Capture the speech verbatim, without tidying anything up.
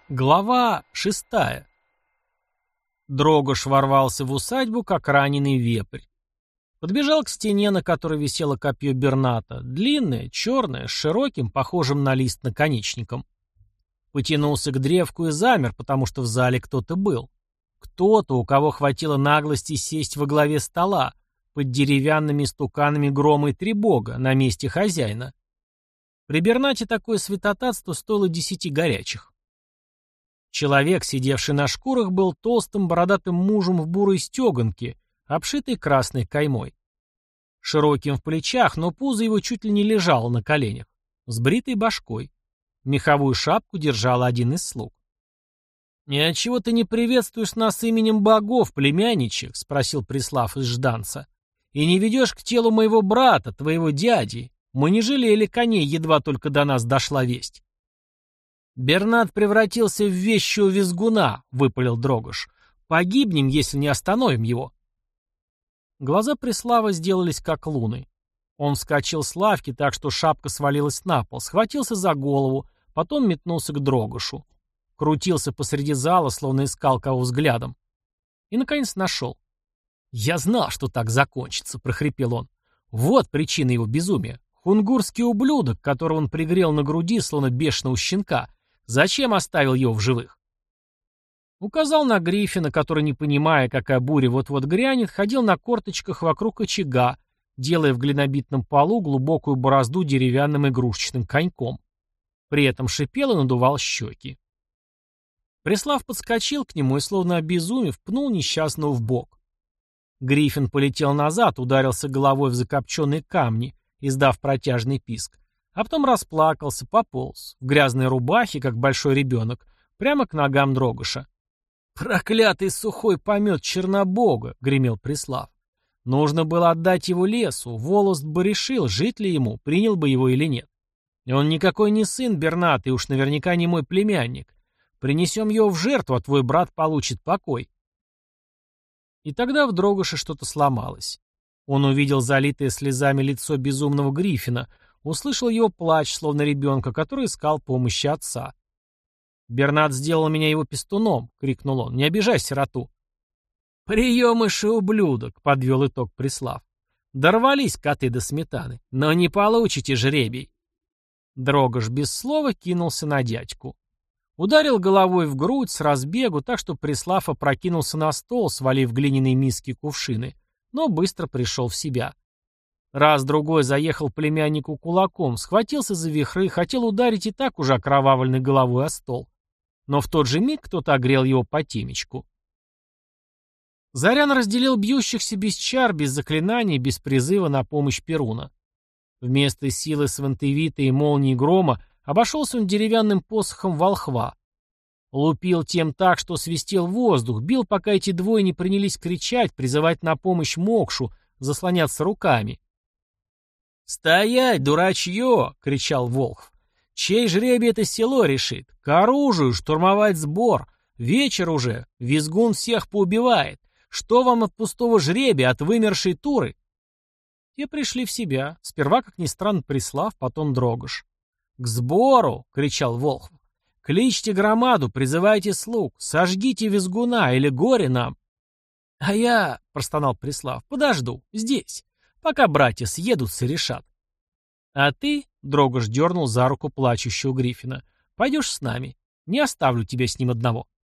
Глава шестая. Дрогош ворвался в усадьбу, как раненый вепрь. Подбежал к стене, на которой висело копье Берната, длинное, черное, с широким, похожим на лист наконечником. Потянулся к древку и замер, потому что в зале кто-то был. Кто-то, у кого хватило наглости сесть во главе стола, под деревянными стуканами грома и требога, на месте хозяина. При Бернате такое святотатство стоило десяти горячих. Человек, сидевший на шкурах, был толстым бородатым мужем в бурой стеганке, обшитой красной каймой. Широким в плечах, но пузо его чуть ли не лежало на коленях, с бритой башкой. Меховую шапку держал один из слуг. «И отчего ты не приветствуешь нас именем богов, племянничек?» — спросил Преслав из Жданца. «И не ведешь к телу моего брата, твоего дяди? Мы не жалели коней, едва только до нас дошла весть». «Бернат превратился в вещего визгуна», — выпалил Дрогош. «Погибнем, если не остановим его». Глаза Преслава сделались как луны. Он вскочил с лавки так, что шапка свалилась на пол, схватился за голову, потом метнулся к Дрогошу. Крутился посреди зала, словно искал кого взглядом. И, наконец, нашел. «Я знал, что так закончится», — прохрипел он. «Вот причина его безумия. Хунгурский ублюдок, которого он пригрел на груди, словно бешеного щенка. Зачем оставил его в живых?» Указал на Гриффина, который, не понимая, какая буря вот-вот грянет, ходил на корточках вокруг очага, делая в глинобитном полу глубокую борозду деревянным игрушечным коньком. При этом шипел и надувал щеки. Преслав подскочил к нему и, словно обезумев, пнул несчастного в бок. Гриффин полетел назад, ударился головой в закопченные камни, издав протяжный писк, а потом расплакался, пополз, в грязной рубахе, как большой ребенок, прямо к ногам Дрогоша. «Проклятый сухой помет Чернобога!» — гремел Преслав. «Нужно было отдать его лесу, Волост бы решил, жить ли ему, принял бы его или нет. И он никакой не сын Берната, и уж наверняка не мой племянник. Принесем его в жертву, а твой брат получит покой». И тогда в Дрогоше что-то сломалось. Он увидел залитое слезами лицо безумного Гриффина, услышал его плач, словно ребенка, который искал помощи отца. «Бернат сделал меня его пестуном!» — крикнул он. «Не обижай сироту!» «Приемыш и ублюдок!» — подвел итог Преслав. «Дорвались коты до сметаны, но не получите жребий!» Дрогош без слова кинулся на дядьку. Ударил головой в грудь с разбегу, так что Преслав опрокинулся на стол, свалив глиняные миски и кувшины, но быстро пришел в себя. Раз-другой заехал племяннику кулаком, схватился за вихры, хотел ударить и так уже окровавленной головой о стол. Но в тот же миг кто-то огрел его по темечку. Зарян разделил бьющихся без чар, без заклинаний, без призыва на помощь Перуна. Вместо силы свантевита и молнии грома обошелся он деревянным посохом волхва. Лупил тем так, что свистел воздух, бил, пока эти двое не принялись кричать, призывать на помощь Мокшу, заслоняться руками. «Стоять, дурачье!» — кричал Волхв. «Чей жребий это село решит? К оружию, штурмовать сбор! Вечер уже, визгун всех поубивает! Что вам от пустого жребия, от вымершей туры?» Те пришли в себя, сперва, как ни странно, Преслав, потом Дрогош. «К сбору!» — кричал Волхв. «Кличьте громаду, призывайте слуг, сожгите визгуна или горе нам!» «А я, — простонал Преслав, — подожду, здесь, пока братья съедутся и решат. А ты, — Дрогош дернул за руку плачущего Гриффина, — пойдешь с нами, не оставлю тебя с ним одного».